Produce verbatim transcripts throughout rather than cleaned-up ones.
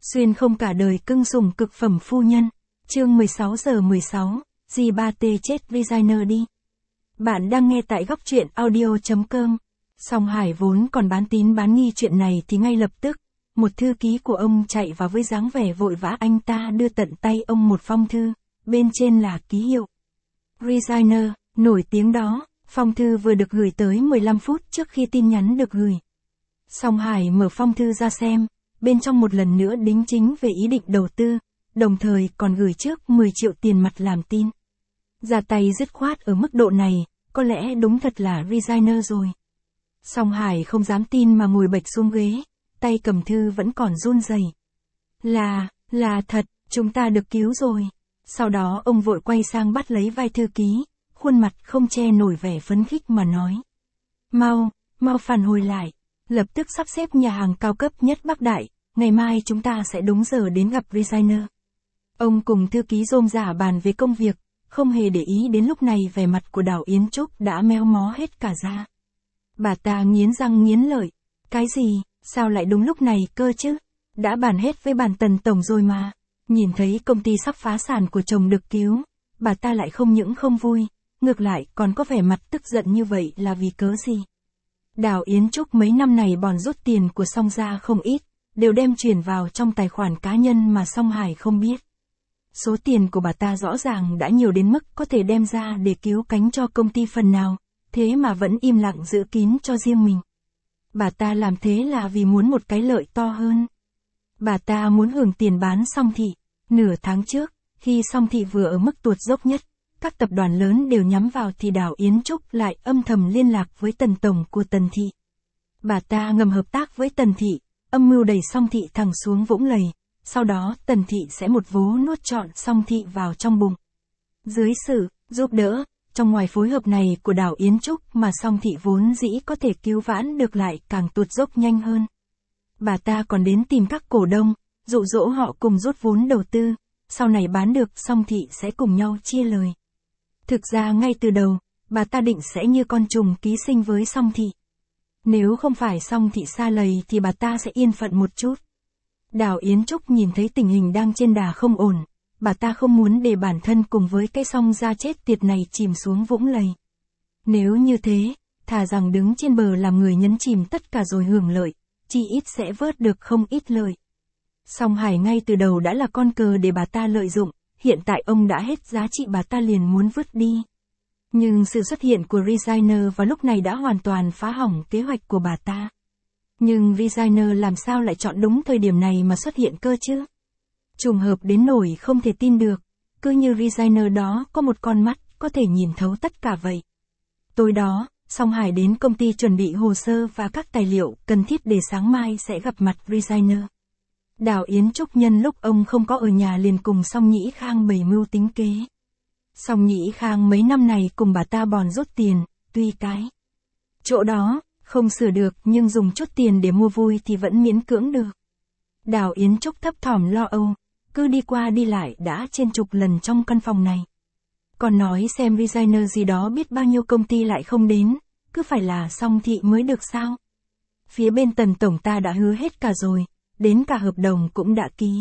Xuyên không cả đời cưng sủng cực phẩm phu nhân. Chương mười sáu giờ mười sáu, G ba T chết designer đi. Bạn đang nghe tại góc truyện audio chấm com. Song Hải vốn còn bán tín bán nghi chuyện này thì ngay lập tức, một thư ký của ông chạy vào với dáng vẻ vội vã, anh ta đưa tận tay ông một phong thư, bên trên là ký hiệu designer nổi tiếng đó. Phong thư vừa được gửi tới mười lăm phút trước khi tin nhắn được gửi. Song Hải mở phong thư ra xem, bên trong một lần nữa đính chính về ý định đầu tư, đồng thời còn gửi trước mười triệu tiền mặt làm tin. Ra tay dứt khoát ở mức độ này, có lẽ đúng thật là designer rồi. Song Hải không dám tin mà ngồi bệch xuống ghế, tay cầm thư vẫn còn run rẩy. Là, là thật, chúng ta được cứu rồi. Sau đó ông vội quay sang bắt lấy vai thư ký, khuôn mặt không che nổi vẻ phấn khích mà nói. Mau, mau phản hồi lại, lập tức sắp xếp nhà hàng cao cấp nhất Bắc Đại, ngày mai chúng ta sẽ đúng giờ đến gặp designer. Ông cùng thư ký rôm rả bàn về công việc, không hề để ý đến lúc này vẻ mặt của Đào Yến Trúc đã méo mó hết cả ra. Bà ta nghiến răng nghiến lợi. Cái gì, sao lại đúng lúc này cơ chứ? Đã bàn hết với bàn Tần Tổng rồi mà. Nhìn thấy công ty sắp phá sản của chồng được cứu, bà ta lại không những không vui, ngược lại còn có vẻ mặt tức giận như vậy là vì cớ gì? Đào Yến Trúc mấy năm này bòn rút tiền của Song ra không ít, đều đem chuyển vào trong tài khoản cá nhân mà Song Hải không biết. Số tiền của bà ta rõ ràng đã nhiều đến mức có thể đem ra để cứu cánh cho công ty phần nào, thế mà vẫn im lặng giữ kín cho riêng mình. Bà ta làm thế là vì muốn một cái lợi to hơn. Bà ta muốn hưởng tiền bán Song Thị. Nửa tháng trước, khi Song Thị vừa ở mức tuột dốc nhất, các tập đoàn lớn đều nhắm vào thì Đào Yến Trúc lại âm thầm liên lạc với Tần Tổng của Tần Thị. Bà ta ngầm hợp tác với Tần Thị, âm mưu đẩy Song Thị thẳng xuống vũng lầy, sau đó Tần Thị sẽ một vố nuốt trọn Song Thị vào trong bụng. Dưới sự giúp đỡ, trong ngoài phối hợp này của Đào Yến Trúc mà Song Thị vốn dĩ có thể cứu vãn được lại càng tuột dốc nhanh hơn. Bà ta còn đến tìm các cổ đông, dụ dỗ họ cùng rút vốn đầu tư, sau này bán được Song Thị sẽ cùng nhau chia lời. Thực ra ngay từ đầu, bà ta định sẽ như con trùng ký sinh với Song Thị. Nếu không phải Song Thị sa lầy thì bà ta sẽ yên phận một chút. Đào Yến Trúc nhìn thấy tình hình đang trên đà không ổn, bà ta không muốn để bản thân cùng với cái Song ra chết tiệt này chìm xuống vũng lầy. Nếu như thế, thà rằng đứng trên bờ làm người nhấn chìm tất cả rồi hưởng lợi, chỉ ít sẽ vớt được không ít lợi. Song Hải ngay từ đầu đã là con cờ để bà ta lợi dụng, hiện tại ông đã hết giá trị bà ta liền muốn vứt đi. Nhưng sự xuất hiện của designer vào lúc này đã hoàn toàn phá hỏng kế hoạch của bà ta. Nhưng designer làm sao lại chọn đúng thời điểm này mà xuất hiện cơ chứ? Trùng hợp đến nỗi không thể tin được, cứ như designer đó có một con mắt có thể nhìn thấu tất cả vậy. Tối đó, Song Hải đến công ty chuẩn bị hồ sơ và các tài liệu cần thiết để sáng mai sẽ gặp mặt designer. Đào Yến Trúc nhân lúc ông không có ở nhà liền cùng Song Nhĩ Khang bày mưu tính kế. Song Nhĩ Khang mấy năm này cùng bà ta bòn rút tiền, tuy cái chỗ đó không sửa được nhưng dùng chút tiền để mua vui thì vẫn miễn cưỡng được. Đào Yến Trúc thấp thỏm lo âu, cứ đi qua đi lại đã trên chục lần trong căn phòng này. Còn nói xem designer gì đó biết bao nhiêu công ty lại không đến, cứ phải là Song Thị mới được sao? Phía bên Tần Tổng ta đã hứa hết cả rồi, đến cả hợp đồng cũng đã ký.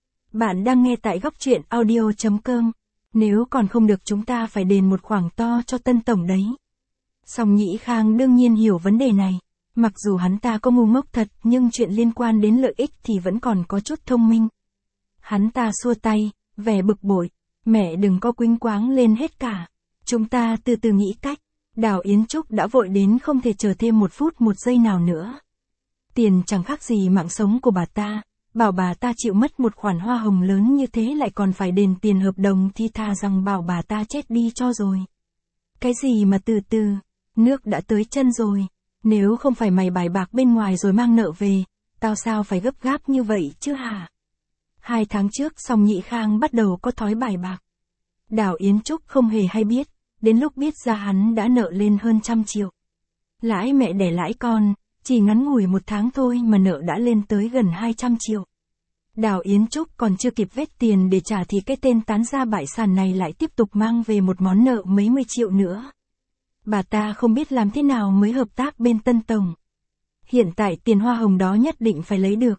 Bạn đang nghe tại góc truyện audio chấm com, nếu còn không được chúng ta phải đền một khoản to cho Tân Tổng đấy. Song Nhĩ Khang đương nhiên hiểu vấn đề này, mặc dù hắn ta có ngu ngốc thật nhưng chuyện liên quan đến lợi ích thì vẫn còn có chút thông minh. Hắn ta xua tay, vẻ bực bội, mẹ đừng có quýnh quáng lên hết cả, chúng ta từ từ nghĩ cách. Đào Yến Trúc đã vội đến không thể chờ thêm một phút một giây nào nữa. Tiền chẳng khác gì mạng sống của bà ta, bảo bà ta chịu mất một khoản hoa hồng lớn như thế lại còn phải đền tiền hợp đồng thì thà rằng bảo bà ta chết đi cho rồi. Cái gì mà từ từ, nước đã tới chân rồi, nếu không phải mày bài bạc bên ngoài rồi mang nợ về, tao sao phải gấp gáp như vậy chứ hả? Hai tháng trước Song Nhĩ Khang bắt đầu có thói bài bạc. Đào Yến Trúc không hề hay biết, đến lúc biết ra hắn đã nợ lên hơn trăm triệu. Lãi mẹ đẻ lãi con, chỉ ngắn ngủi một tháng thôi mà nợ đã lên tới gần hai trăm triệu. Đào Yến Trúc còn chưa kịp vét tiền để trả thì cái tên tán gia bại sản này lại tiếp tục mang về một món nợ mấy mươi triệu nữa. Bà ta không biết làm thế nào mới hợp tác bên Tân Tổng. Hiện tại tiền hoa hồng đó nhất định phải lấy được.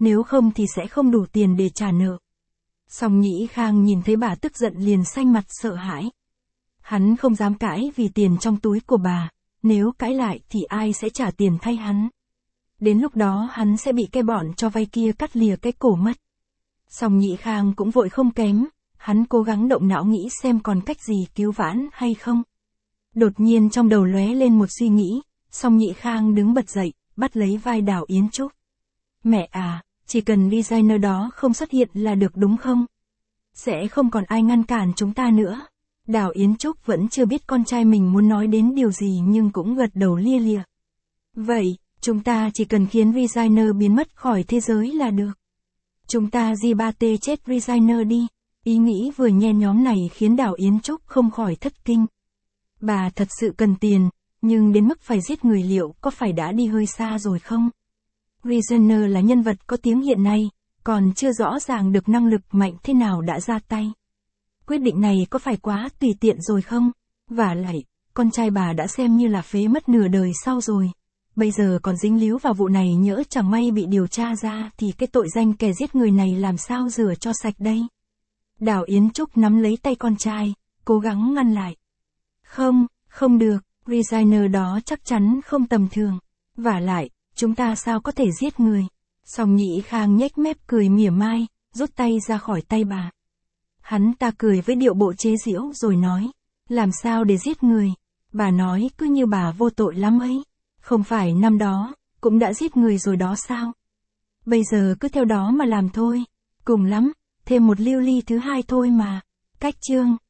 nếu không thì sẽ không đủ tiền để trả nợ. Song Nhĩ Khang nhìn thấy bà tức giận liền xanh mặt sợ hãi. Hắn không dám cãi vì tiền trong túi của bà, nếu cãi lại thì ai sẽ trả tiền thay hắn. Đến lúc đó hắn sẽ bị cái bọn cho vay kia cắt lìa cái cổ mất. Song Nhĩ Khang cũng vội không kém, hắn cố gắng động não nghĩ xem còn cách gì cứu vãn hay không. Đột nhiên trong đầu lóe lên một suy nghĩ, Song Nhĩ Khang đứng bật dậy, bắt lấy vai Đào Yến Trúc. Mẹ à, chỉ cần designer đó không xuất hiện là được đúng không? Sẽ không còn ai ngăn cản chúng ta nữa. Đào Yến Trúc vẫn chưa biết con trai mình muốn nói đến điều gì nhưng cũng gật đầu lia lịa. Vậy, chúng ta chỉ cần khiến designer biến mất khỏi thế giới là được. Chúng ta G ba T chết designer đi. Ý nghĩ vừa nhen nhóm này khiến Đào Yến Trúc không khỏi thất kinh. Bà thật sự cần tiền, nhưng đến mức phải giết người liệu có phải đã đi hơi xa rồi không? Reasoner là nhân vật có tiếng hiện nay, còn chưa rõ ràng được năng lực mạnh thế nào đã ra tay. Quyết định này có phải quá tùy tiện rồi không? Vả lại, con trai bà đã xem như là phế mất nửa đời sau rồi. Bây giờ còn dính líu vào vụ này, nhỡ chẳng may bị điều tra ra thì cái tội danh kẻ giết người này làm sao rửa cho sạch đây? Đào Yến Trúc nắm lấy tay con trai, cố gắng ngăn lại. Không, không được, designer đó chắc chắn không tầm thường. Vả lại, chúng ta sao có thể giết người? Song Nhĩ Khang nhếch mép cười mỉa mai, rút tay ra khỏi tay bà. Hắn ta cười với điệu bộ chế giễu rồi nói, làm sao để giết người? Bà nói cứ như bà vô tội lắm ấy. Không phải năm đó, cũng đã giết người rồi đó sao? Bây giờ cứ theo đó mà làm thôi. Cùng lắm, thêm một lưu ly thứ hai thôi mà. Cách chương